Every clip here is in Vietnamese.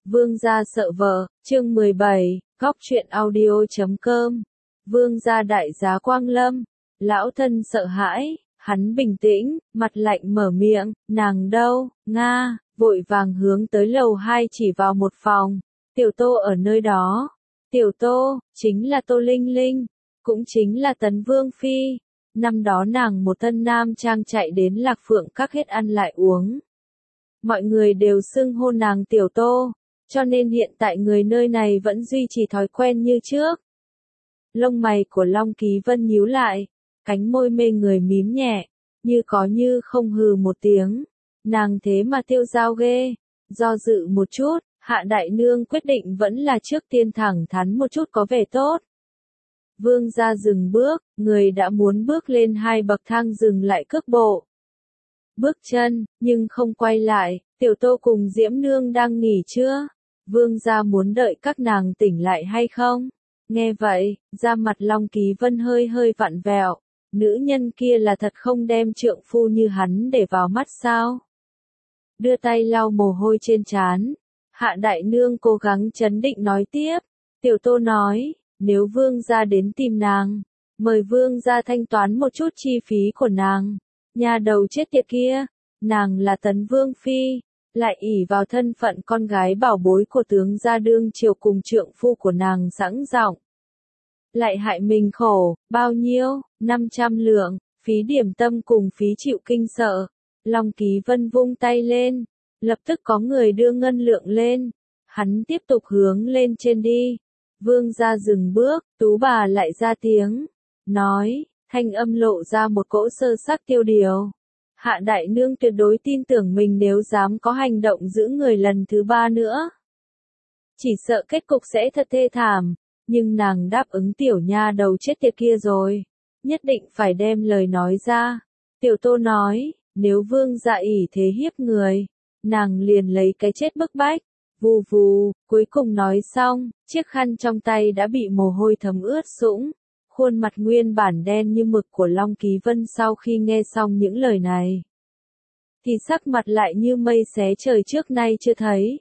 Vương gia sợ vợ, chương 17, góc truyện audio.com. Vương gia đại giá Quang Lâm, lão thân sợ hãi, hắn bình tĩnh, mặt lạnh mở miệng, nàng đâu, Nga, vội vàng hướng tới lầu 2 chỉ vào một phòng, Tiểu Tô ở nơi đó. Tiểu Tô, chính là Tô Linh Linh, cũng chính là Tấn Vương Phi. Năm đó nàng một thân nam trang chạy đến Lạc Phượng Các hết ăn lại uống. Mọi người đều xưng hô nàng Tiểu Tô, cho nên hiện tại người nơi này vẫn duy trì thói quen như trước. Lông mày của Long Ký Vân nhíu lại, cánh môi mê người mím nhẹ, như có như không hừ một tiếng. Nàng thế mà tiêu dao ghê. Do dự một chút, Hạ Đại Nương quyết định vẫn là trước tiên thẳng thắn một chút có vẻ tốt. Vương gia dừng bước, người đã muốn bước lên 2 bậc thang dừng lại cước bộ. Bước chân, nhưng không quay lại, Tiểu Tô cùng Diễm Nương đang nghỉ chưa? Vương gia muốn đợi các nàng tỉnh lại hay không? Nghe vậy, da mặt Long Ký Vân hơi hơi vặn vẹo. Nữ nhân kia là thật không đem trượng phu như hắn để vào mắt sao? Đưa tay lau mồ hôi trên trán. Hạ Đại Nương cố gắng trấn định nói tiếp. Tiểu Tô nói, nếu vương gia đến tìm nàng, mời vương gia thanh toán một chút chi phí của nàng. Nhà đầu chết tiệt kia, nàng là Tấn Vương Phi, lại ỷ vào thân phận con gái bảo bối của tướng gia đương triều cùng trượng phu của nàng sẵn giọng. Lại hại mình khổ, bao nhiêu, 500 lượng, phí điểm tâm cùng phí chịu kinh sợ. Long Ký Vân vung tay lên, lập tức có người đưa ngân lượng lên, hắn tiếp tục hướng lên trên đi. Vương gia dừng bước, tú bà lại ra tiếng, nói, thanh âm lộ ra một cỗ sơ sắc tiêu điều. Hạ Đại Nương tuyệt đối tin tưởng mình nếu dám có hành động giữ người lần thứ 3 nữa. Chỉ sợ kết cục sẽ thật thê thảm, nhưng nàng đáp ứng tiểu nha đầu chết tiệt kia rồi. Nhất định phải đem lời nói ra. Tiểu Tô nói, nếu vương gia ỷ thế hiếp người, nàng liền lấy cái chết bức bách. Vù vù, cuối cùng nói xong, chiếc khăn trong tay đã bị mồ hôi thấm ướt sũng. Khuôn mặt nguyên bản đen như mực của Long Ký Vân sau khi nghe xong những lời này, thì sắc mặt lại như mây xé trời trước nay chưa thấy.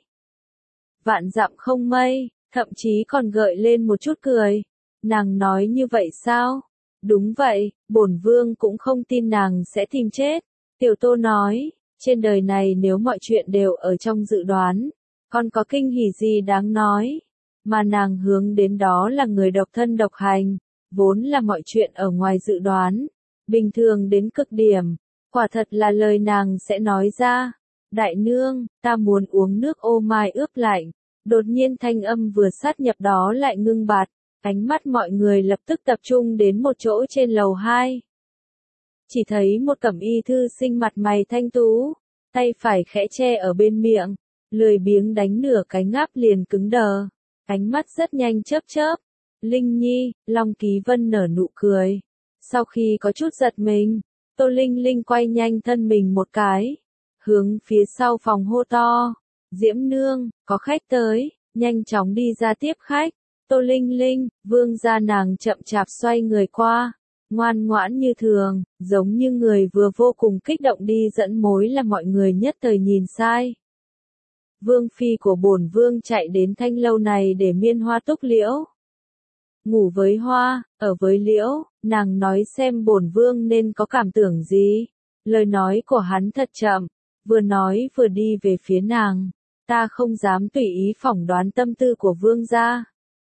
Vạn dặm không mây, thậm chí còn gợi lên một chút cười. Nàng nói như vậy sao? Đúng vậy, bổn vương cũng không tin nàng sẽ tìm chết. Tiểu Tô nói, trên đời này nếu mọi chuyện đều ở trong dự đoán, còn có kinh hỉ gì đáng nói. Mà nàng hướng đến đó là người độc thân độc hành, vốn là mọi chuyện ở ngoài dự đoán, bình thường đến cực điểm. Quả thật là lời nàng sẽ nói ra. Đại nương, ta muốn uống nước ô mai ướp lạnh. Đột nhiên thanh âm vừa sát nhập đó lại ngưng bặt, ánh mắt mọi người lập tức tập trung đến một chỗ trên lầu 2. Chỉ thấy một cẩm y thư sinh mặt mày thanh tú, tay phải khẽ che ở bên miệng, lười biếng đánh nửa cái ngáp liền cứng đờ, ánh mắt rất nhanh chớp chớp. Linh Nhi, Long Ký Vân nở nụ cười. Sau khi có chút giật mình, Tô Linh Linh quay nhanh thân mình một cái, hướng phía sau phòng hô to. Diễm Nương, có khách tới, nhanh chóng đi ra tiếp khách. Tô Linh Linh, vương gia nàng chậm chạp xoay người qua, ngoan ngoãn như thường, giống như người vừa vô cùng kích động đi dẫn mối là mọi người nhất thời nhìn sai. Vương phi của bổn vương chạy đến thanh lâu này để miên hoa túc liễu. Ngủ với hoa, ở với liễu, nàng nói xem bổn vương nên có cảm tưởng gì. Lời nói của hắn thật chậm, vừa nói vừa đi về phía nàng. Ta không dám tùy ý phỏng đoán tâm tư của vương gia.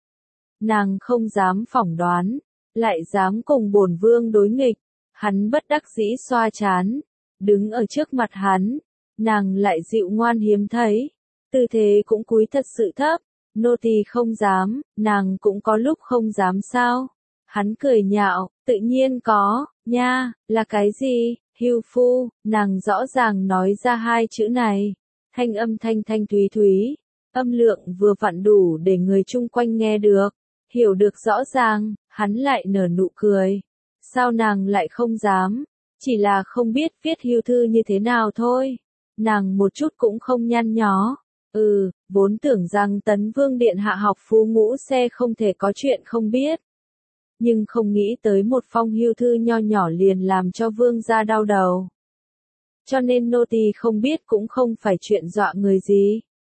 Nàng không dám phỏng đoán, lại dám cùng bổn vương đối nghịch. Hắn bất đắc dĩ xoa trán, đứng ở trước mặt hắn, nàng lại dịu ngoan hiếm thấy, tư thế cũng cúi thật sự thấp. Nô tỳ không dám, nàng cũng có lúc không dám sao? Hắn cười nhạo, tự nhiên có, nha, là cái gì? Hưu phu, nàng rõ ràng nói ra 2 chữ này. Thanh âm thanh thanh thúy thúy, âm lượng vừa vặn đủ để người chung quanh nghe được, hiểu được rõ ràng, hắn lại nở nụ cười. Sao nàng lại không dám? Chỉ là không biết viết hưu thư như thế nào thôi. Nàng một chút cũng không nhăn nhó. Vốn tưởng rằng Tấn Vương Điện hạ học phú ngũ xe không thể có chuyện không biết. Nhưng không nghĩ tới một phong hưu thư nho nhỏ liền làm cho vương gia đau đầu. Cho nên nô tỳ không biết cũng không phải chuyện dọa người gì.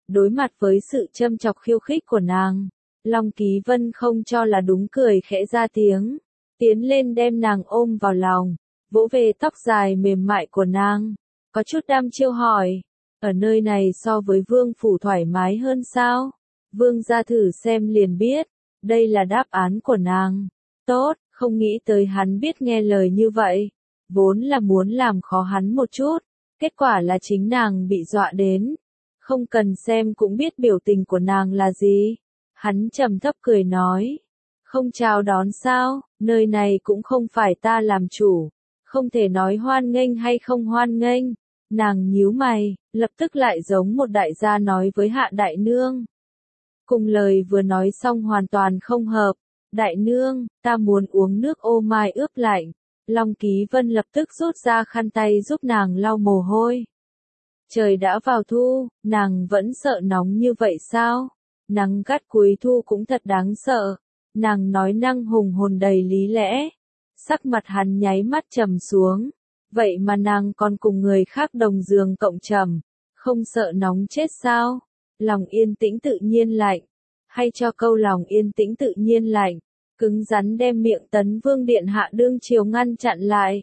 Đối mặt với sự châm chọc khiêu khích của nàng, Long Ký Vân không cho là đúng, cười khẽ ra tiếng, tiến lên đem nàng ôm vào lòng, vỗ về tóc dài mềm mại của nàng, có chút đăm chiêu hỏi, ở nơi này so với vương phủ thoải mái hơn sao? Vương gia thử xem liền biết, đây là đáp án của nàng. Tốt, không nghĩ tới hắn biết nghe lời như vậy, vốn là muốn làm khó hắn một chút, kết quả là chính nàng bị dọa đến. Không cần xem cũng biết biểu tình của nàng là gì. Hắn trầm thấp cười nói, không chào đón sao, nơi này cũng không phải ta làm chủ, không thể nói hoan nghênh hay không hoan nghênh. Nàng nhíu mày, lập tức lại giống một đại gia nói với Hạ đại nương. Cùng lời vừa nói xong hoàn toàn không hợp. Đại nương, ta muốn uống nước ô mai ướp lạnh. Long Ký Vân lập tức rút ra khăn tay giúp nàng lau mồ hôi. Trời đã vào thu, nàng vẫn sợ nóng như vậy sao? Nắng gắt cuối thu cũng thật đáng sợ. Nàng nói năng hùng hồn đầy lý lẽ. Sắc mặt hắn nháy mắt trầm xuống. Vậy mà nàng còn cùng người khác đồng giường cộng trầm, không sợ nóng chết sao? Lòng yên tĩnh tự nhiên lạnh. Hay cho câu lòng yên tĩnh tự nhiên lạnh, cứng rắn đem miệng Tấn Vương điện hạ đương triều ngăn chặn lại.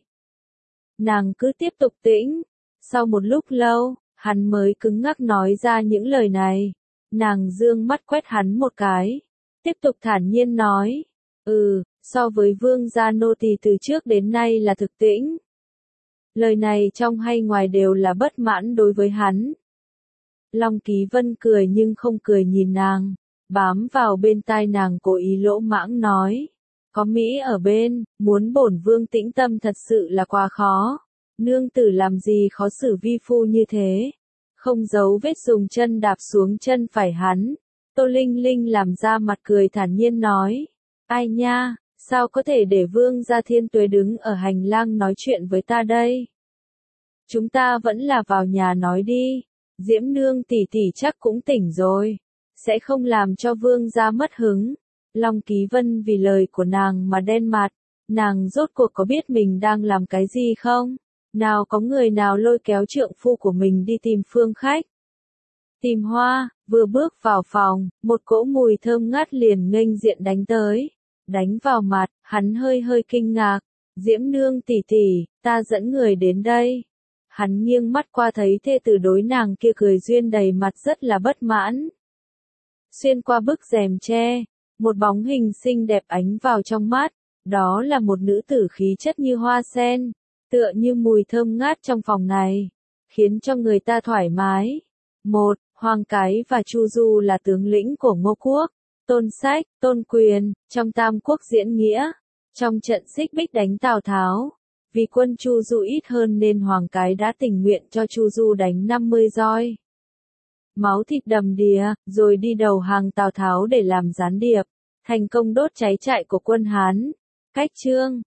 Nàng cứ tiếp tục tĩnh. Sau một lúc lâu, hắn mới cứng ngắc nói ra những lời này. Nàng dương mắt quét hắn một cái, tiếp tục thản nhiên nói, so với vương gia nô tỳ từ trước đến nay là thực tĩnh. Lời này trong hay ngoài đều là bất mãn đối với hắn. Long Ký Vân cười nhưng không cười nhìn nàng, bám vào bên tai nàng cố ý lỗ mãng nói, có Mỹ ở bên, muốn bổn vương tĩnh tâm thật sự là quá khó. Nương tử làm gì khó xử vi phu như thế. Không giấu vết dùng chân đạp xuống chân phải hắn. Tô Linh Linh làm ra mặt cười thản nhiên nói, ai nha, sao có thể để vương gia Thiên Tuế đứng ở hành lang nói chuyện với ta đây? Chúng ta vẫn là vào nhà nói đi. Diễm nương tỷ tỷ chắc cũng tỉnh rồi, sẽ không làm cho vương gia mất hứng. Long Ký Vân vì lời của nàng mà đen mặt. Nàng rốt cuộc có biết mình đang làm cái gì không? Nào có người nào lôi kéo trượng phu của mình đi tìm phương khách. Tìm hoa, vừa bước vào phòng, một cỗ mùi thơm ngát liền nghênh diện đánh tới. Đánh vào mặt, hắn hơi hơi kinh ngạc. Diễm nương tỷ tỷ, ta dẫn người đến đây. Hắn nghiêng mắt qua thấy thê tử đối nàng kia cười duyên đầy mặt rất là bất mãn. Xuyên qua bức rèm tre, một bóng hình xinh đẹp ánh vào trong mắt. Đó là một nữ tử khí chất như hoa sen, tựa như mùi thơm ngát trong phòng này, khiến cho người ta thoải mái. Một, Hoàng Cái và Chu Du là tướng lĩnh của Ngô Quốc, Tôn Sách, Tôn Quyền, trong Tam Quốc diễn nghĩa. Trong trận xích bích đánh Tào Tháo, vì quân Chu Du ít hơn nên Hoàng Cái đã tình nguyện cho Chu Du đánh 50 roi. Máu thịt đầm đìa, rồi đi đầu hàng Tào Tháo để làm gián điệp, thành công đốt cháy trại của quân Hán. Cách chương